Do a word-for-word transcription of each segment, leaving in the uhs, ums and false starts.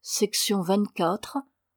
Section vingt-quatre.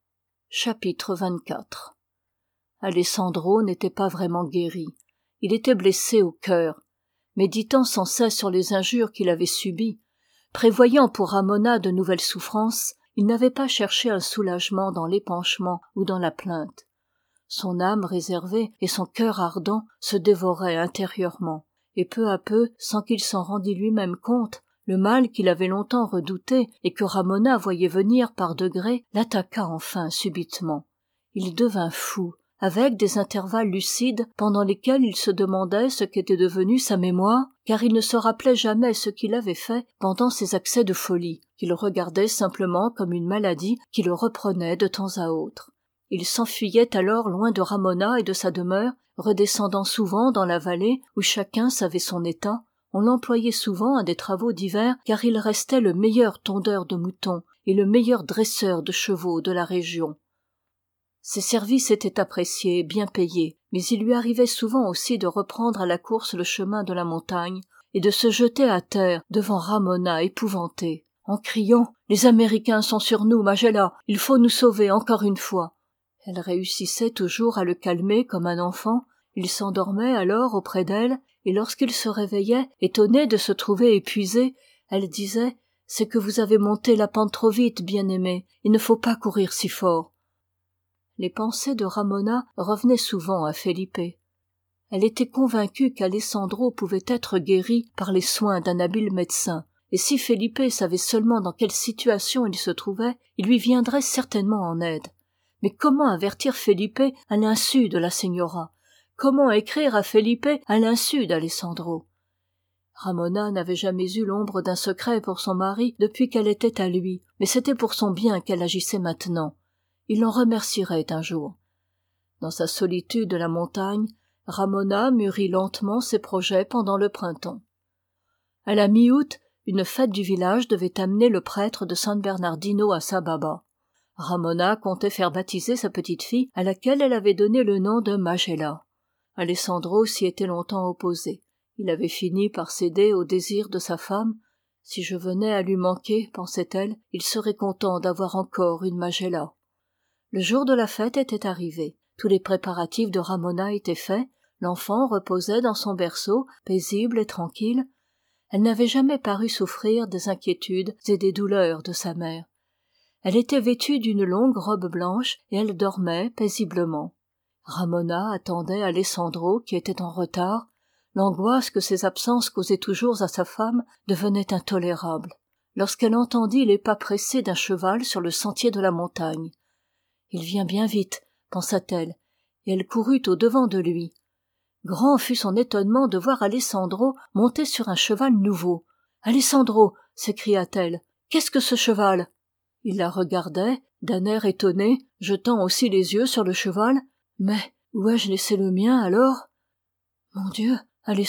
Chapitre vingt-quatre. Alessandro n'était pas vraiment guéri. Il était blessé au cœur. Méditant sans cesse sur les injures qu'il avait subies, prévoyant pour Ramona de nouvelles souffrances, il n'avait pas cherché un soulagement dans l'épanchement ou dans la plainte. Son âme réservée et son cœur ardent se dévoraient intérieurement, et peu à peu, sans qu'il s'en rendît lui-même compte, le mal qu'il avait longtemps redouté et que Ramona voyait venir par degrés l'attaqua enfin subitement. Il devint fou, avec des intervalles lucides pendant lesquels il se demandait ce qu'était devenu sa mémoire, car il ne se rappelait jamais ce qu'il avait fait pendant ses accès de folie, qu'il regardait simplement comme une maladie qui le reprenait de temps à autre. Il s'enfuyait alors loin de Ramona et de sa demeure, redescendant souvent dans la vallée où chacun savait son état. On l'employait souvent à des travaux divers car il restait le meilleur tondeur de moutons et le meilleur dresseur de chevaux de la région. Ses services étaient appréciés et bien payés, mais il lui arrivait souvent aussi de reprendre à la course le chemin de la montagne et de se jeter à terre devant Ramona épouvantée, en criant « Les Américains sont sur nous, Majella, il faut nous sauver encore une fois !» Elle réussissait toujours à le calmer comme un enfant. Il s'endormait alors auprès d'elle, et lorsqu'il se réveillait, étonné de se trouver épuisé, elle disait « C'est que vous avez monté la pente trop vite, bien-aimé, il ne faut pas courir si fort. » Les pensées de Ramona revenaient souvent à Felipe. Elle était convaincue qu'Alessandro pouvait être guéri par les soins d'un habile médecin, et si Felipe savait seulement dans quelle situation il se trouvait, il lui viendrait certainement en aide. Mais comment avertir Felipe à l'insu de la señora? Comment écrire à Felipe à l'insu d'Alessandro? Ramona n'avait jamais eu l'ombre d'un secret pour son mari depuis qu'elle était à lui, mais c'était pour son bien qu'elle agissait maintenant. Il l'en remercierait un jour. Dans sa solitude de la montagne, Ramona mûrit lentement ses projets pendant le printemps. À la mi-août, une fête du village devait amener le prêtre de San Bernardino à Sababa. Ramona comptait faire baptiser sa petite-fille à laquelle elle avait donné le nom de Majella. Alessandro s'y était longtemps opposé. Il avait fini par céder au désir de sa femme. Si je venais à lui manquer, pensait-elle, il serait content d'avoir encore une Majella. Le jour de la fête était arrivé. Tous les préparatifs de Ramona étaient faits. L'enfant reposait dans son berceau, paisible et tranquille. Elle n'avait jamais paru souffrir des inquiétudes et des douleurs de sa mère. Elle était vêtue d'une longue robe blanche et elle dormait paisiblement. Ramona attendait Alessandro qui était en retard. L'angoisse que ses absences causaient toujours à sa femme devenait intolérable. Lorsqu'elle entendit les pas pressés d'un cheval sur le sentier de la montagne. « Il vient bien vite », pensa-t-elle, et elle courut au-devant de lui. Grand fut son étonnement de voir Alessandro monter sur un cheval nouveau. « Alessandro !» s'écria-t-elle. « Qu'est-ce que ce cheval ?» Il la regardait, d'un air étonné, jetant aussi les yeux sur le cheval. « Mais où ai-je laissé le mien, alors ?»« Mon Dieu, Alessandro !»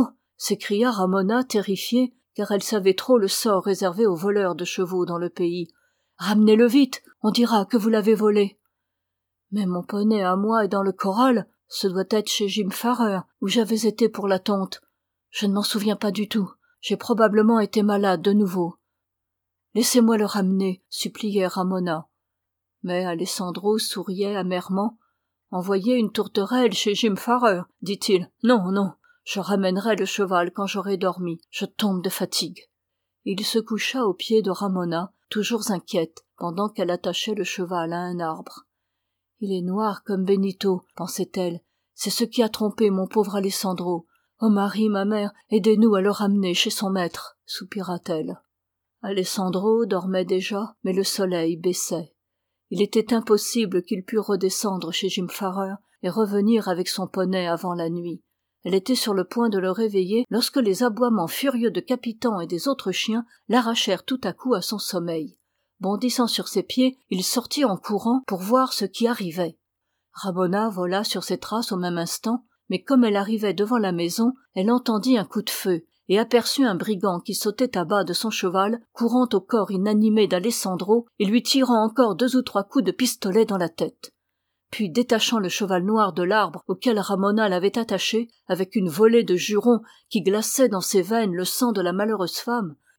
s'écria Ramona terrifiée, car elle savait trop le sort réservé aux voleurs de chevaux dans le pays. « Ramenez-le vite, on dira que vous l'avez volé. »« Mais mon poney à moi est dans le corral, ce doit être chez Jim Farrer, où j'avais été pour la tonte. Je ne m'en souviens pas du tout, j'ai probablement été malade de nouveau. »« Laissez-moi le ramener, » suppliait Ramona. Mais Alessandro souriait amèrement. « Envoyer une tourterelle chez Jim Farrer, dit-il. Non, non, je ramènerai le cheval quand j'aurai dormi, je tombe de fatigue. » Il se coucha aux pieds de Ramona, toujours inquiète, pendant qu'elle attachait le cheval à un arbre. « Il est noir comme Benito, » pensait-elle. « C'est ce qui a trompé mon pauvre Alessandro. Oh Marie, ma mère, aidez-nous à le ramener chez son maître, » soupira-t-elle. Alessandro dormait déjà, mais le soleil baissait. Il était impossible qu'il pût redescendre chez Jim Farrer et revenir avec son poney avant la nuit. Elle était sur le point de le réveiller lorsque les aboiements furieux de Capitan et des autres chiens l'arrachèrent tout à coup à son sommeil. Bondissant sur ses pieds, il sortit en courant pour voir ce qui arrivait. Ramona vola sur ses traces au même instant, mais comme elle arrivait devant la maison, elle entendit un coup de feu et aperçut un brigand qui sautait à bas de son cheval, courant au corps inanimé d'Alessandro et lui tirant encore deux ou trois coups de pistolet dans la tête. Puis, détachant le cheval noir de l'arbre auquel Ramona l'avait attaché, avec une volée de jurons qui glaçaient dans ses veines le sang de la malheureuse femme,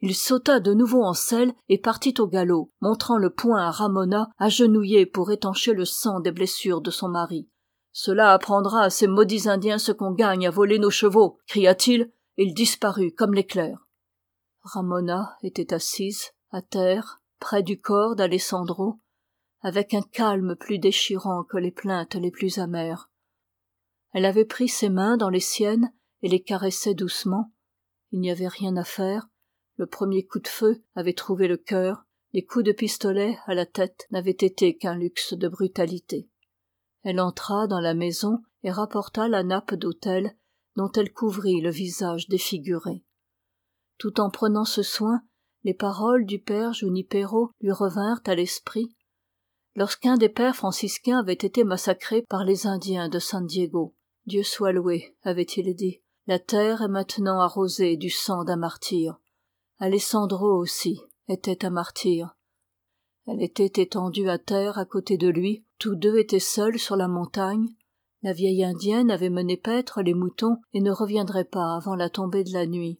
il sauta de nouveau en selle et partit au galop, montrant le poing à Ramona, agenouillée pour étancher le sang des blessures de son mari. « Cela apprendra à ces maudits Indiens ce qu'on gagne à voler nos chevaux !» cria-t-il, et il disparut comme l'éclair. Ramona était assise, à terre, près du corps d'Alessandro, avec un calme plus déchirant que les plaintes les plus amères. Elle avait pris ses mains dans les siennes et les caressait doucement. Il n'y avait rien à faire. Le premier coup de feu avait trouvé le cœur. Les coups de pistolet à la tête n'avaient été qu'un luxe de brutalité. Elle entra dans la maison et rapporta la nappe d'autel dont elle couvrit le visage défiguré. Tout en prenant ce soin, les paroles du père Junipero lui revinrent à l'esprit lorsqu'un des pères franciscains avait été massacré par les Indiens de San Diego. « Dieu soit loué », avait-il dit, « la terre est maintenant arrosée du sang d'un martyr. » Alessandro aussi était un martyr. Elle était étendue à terre à côté de lui, tous deux étaient seuls sur la montagne. La vieille indienne avait mené paître les moutons et ne reviendrait pas avant la tombée de la nuit.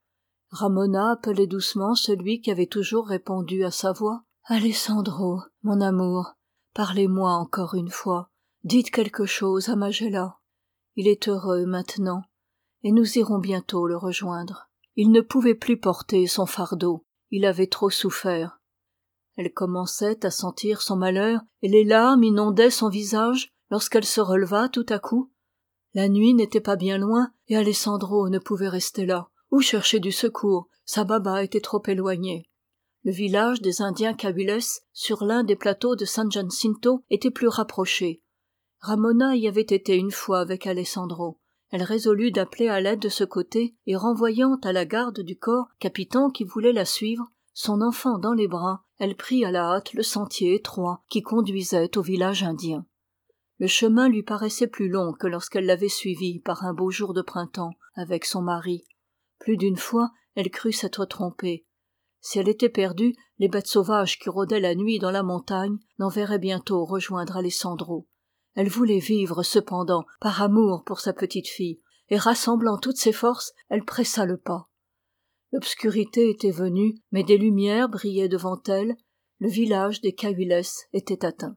Ramona appelait doucement celui qui avait toujours répondu à sa voix. « Alessandro, mon amour, parlez-moi encore une fois. Dites quelque chose à Magella. Il est heureux maintenant, et nous irons bientôt le rejoindre. Il ne pouvait plus porter son fardeau, il avait trop souffert. » Elle commençait à sentir son malheur, et les larmes inondaient son visage lorsqu'elle se releva tout à coup. La nuit n'était pas bien loin, et Alessandro ne pouvait rester là. Où chercher du secours? Sa baba était trop éloignée. Le village des Indiens Kabyles, sur l'un des plateaux de San Jacinto, était plus rapproché. Ramona y avait été une fois avec Alessandro. Elle résolut d'appeler à l'aide de ce côté, et renvoyant à la garde du corps Capitan qui voulait la suivre, son enfant dans les bras, elle prit à la hâte le sentier étroit qui conduisait au village indien. Le chemin lui paraissait plus long que lorsqu'elle l'avait suivi par un beau jour de printemps avec son mari. Plus d'une fois, elle crut s'être trompée. Si elle était perdue, les bêtes sauvages qui rôdaient la nuit dans la montagne l'enverraient bientôt rejoindre Alessandro. Elle voulait vivre cependant, par amour pour sa petite fille, et rassemblant toutes ses forces, elle pressa le pas. L'obscurité était venue, mais des lumières brillaient devant elle, le village des Kabyles était atteint.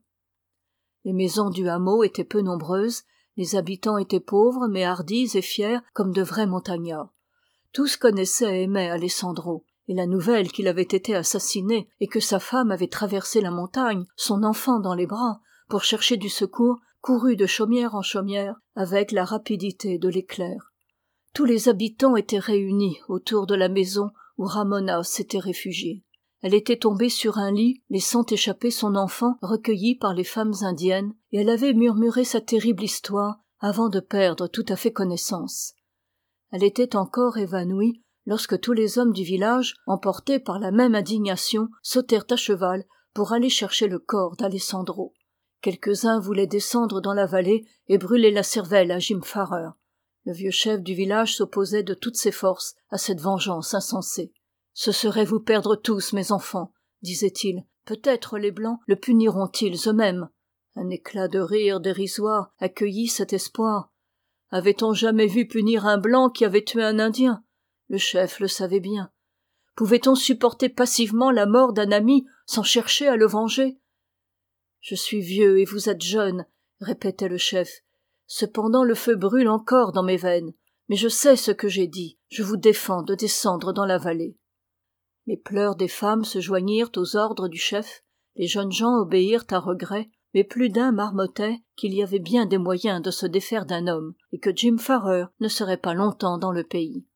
Les maisons du hameau étaient peu nombreuses, les habitants étaient pauvres mais hardis et fiers comme de vrais montagnards. Tous connaissaient et aimaient Alessandro, et la nouvelle qu'il avait été assassiné et que sa femme avait traversé la montagne, son enfant dans les bras, pour chercher du secours, courut de chaumière en chaumière avec la rapidité de l'éclair. Tous les habitants étaient réunis autour de la maison où Ramona s'était réfugiée. Elle était tombée sur un lit, laissant échapper son enfant recueilli par les femmes indiennes, et elle avait murmuré sa terrible histoire avant de perdre tout à fait connaissance. Elle était encore évanouie lorsque tous les hommes du village, emportés par la même indignation, sautèrent à cheval pour aller chercher le corps d'Alessandro. Quelques-uns voulaient descendre dans la vallée et brûler la cervelle à Jim Farrer. Le vieux chef du village s'opposait de toutes ses forces à cette vengeance insensée. « Ce serait vous perdre tous, mes enfants, » disait-il. « Peut-être les Blancs le puniront-ils eux-mêmes. » Un éclat de rire dérisoire accueillit cet espoir. Avait-on jamais vu punir un Blanc qui avait tué un Indien? Le chef le savait bien. Pouvait-on supporter passivement la mort d'un ami sans chercher à le venger? « Je suis vieux et vous êtes jeune, » répétait le chef. « Cependant le feu brûle encore dans mes veines. Mais je sais ce que j'ai dit. Je vous défends de descendre dans la vallée. » Les pleurs des femmes se joignirent aux ordres du chef. Les jeunes gens obéirent à regret, mais plus d'un marmottait qu'il y avait bien des moyens de se défaire d'un homme et que Jim Farrer ne serait pas longtemps dans le pays.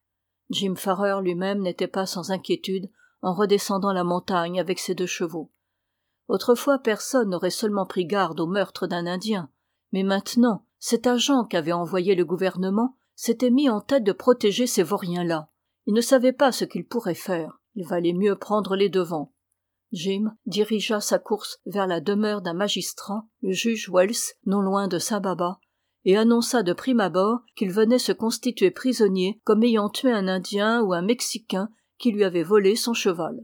Jim Farrer lui-même n'était pas sans inquiétude en redescendant la montagne avec ses deux chevaux. Autrefois personne n'aurait seulement pris garde au meurtre d'un Indien, mais maintenant cet agent qu'avait envoyé le gouvernement s'était mis en tête de protéger ces vauriens-là. Il ne savait pas ce qu'il pourrait faire. Il valait mieux prendre les devants. Jim dirigea sa course vers la demeure d'un magistrat, le juge Wells, non loin de Sababa, et annonça de prime abord qu'il venait se constituer prisonnier comme ayant tué un Indien ou un Mexicain qui lui avait volé son cheval.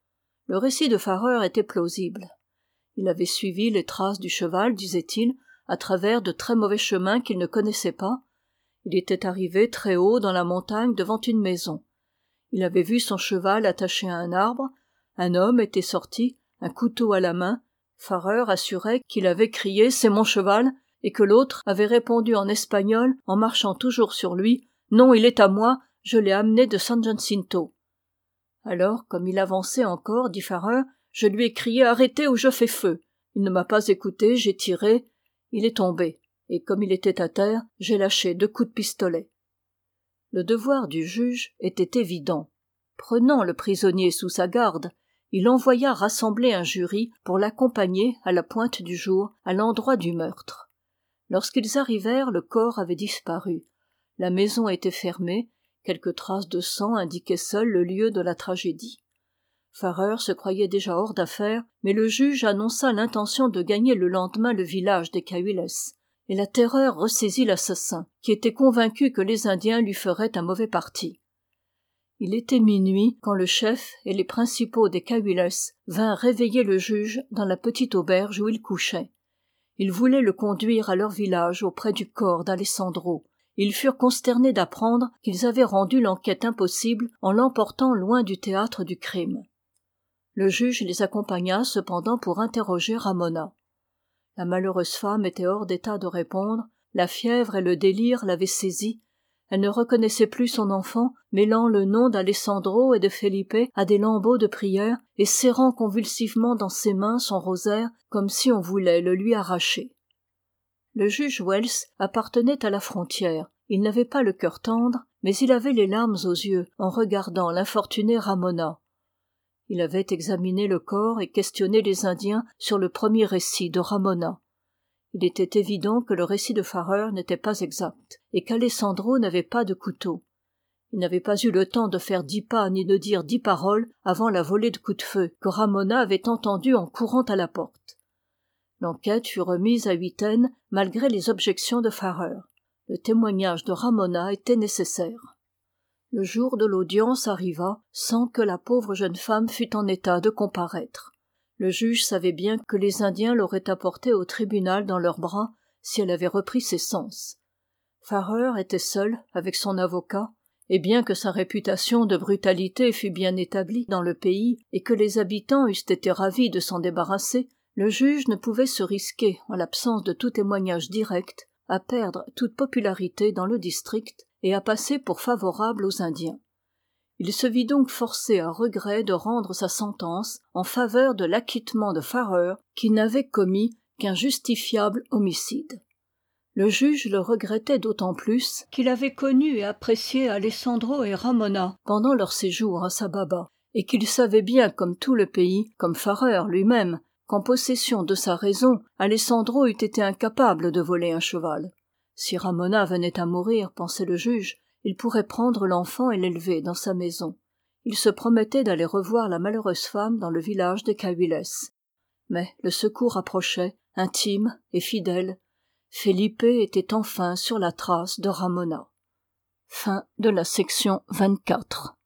Le récit de Farrer était plausible. Il avait suivi les traces du cheval, disait-il, à travers de très mauvais chemins qu'il ne connaissait pas. Il était arrivé très haut dans la montagne devant une maison. Il avait vu son cheval attaché à un arbre, un homme était sorti, un couteau à la main. Fareur assurait qu'il avait crié « C'est mon cheval !» et que l'autre avait répondu en espagnol, en marchant toujours sur lui « Non, il est à moi, je l'ai amené de San Jacinto. » Alors, comme il avançait encore, dit Fareur, je lui ai crié « Arrêtez ou je fais feu !» Il ne m'a pas écouté, j'ai tiré, il est tombé, et comme il était à terre, j'ai lâché deux coups de pistolet. Le devoir du juge était évident. Prenant le prisonnier sous sa garde, il envoya rassembler un jury pour l'accompagner à la pointe du jour à l'endroit du meurtre. Lorsqu'ils arrivèrent, le corps avait disparu. La maison était fermée, quelques traces de sang indiquaient seules le lieu de la tragédie. Fareur se croyait déjà hors d'affaire, mais le juge annonça l'intention de gagner le lendemain le village des Cahuiles, et la terreur ressaisit l'assassin, qui était convaincu que les Indiens lui feraient un mauvais parti. Il était minuit quand le chef et les principaux des Cahuiles vinrent réveiller le juge dans la petite auberge où il couchait. Ils voulaient le conduire à leur village auprès du corps d'Alessandro. Ils furent consternés d'apprendre qu'ils avaient rendu l'enquête impossible en l'emportant loin du théâtre du crime. Le juge les accompagna cependant pour interroger Ramona. La malheureuse femme était hors d'état de répondre, la fièvre et le délire l'avaient saisie. Elle ne reconnaissait plus son enfant, mêlant le nom d'Alessandro et de Felipe à des lambeaux de prière et serrant convulsivement dans ses mains son rosaire comme si on voulait le lui arracher. Le juge Wells appartenait à la frontière. Il n'avait pas le cœur tendre, mais il avait les larmes aux yeux en regardant l'infortunée Ramona. Il avait examiné le corps et questionné les Indiens sur le premier récit de Ramona. Il était évident que le récit de Fareur n'était pas exact, et qu'Alessandro n'avait pas de couteau. Il n'avait pas eu le temps de faire dix pas ni de dire dix paroles avant la volée de coups de feu que Ramona avait entendue en courant à la porte. L'enquête fut remise à huitaine malgré les objections de Fareur. Le témoignage de Ramona était nécessaire. Le jour de l'audience arriva sans que la pauvre jeune femme fût en état de comparaître. Le juge savait bien que les Indiens l'auraient apportée au tribunal dans leurs bras si elle avait repris ses sens. Fareur était seul avec son avocat, et bien que sa réputation de brutalité fût bien établie dans le pays et que les habitants eussent été ravis de s'en débarrasser, le juge ne pouvait se risquer, en l'absence de tout témoignage direct, à perdre toute popularité dans le district et à passer pour favorable aux Indiens. Il se vit donc forcé à regret de rendre sa sentence en faveur de l'acquittement de Fareur, qui n'avait commis qu'un justifiable homicide. Le juge le regrettait d'autant plus qu'il avait connu et apprécié Alessandro et Ramona pendant leur séjour à Sababa, et qu'il savait bien, comme tout le pays, comme Fareur lui-même, qu'en possession de sa raison, Alessandro eût été incapable de voler un cheval. Si Ramona venait à mourir, pensait le juge, il pourrait prendre l'enfant et l'élever dans sa maison. Il se promettait d'aller revoir la malheureuse femme dans le village des Cahuiles. Mais le secours approchait, intime et fidèle. Felipe était enfin sur la trace de Ramona. Fin de la section vingt-quatre.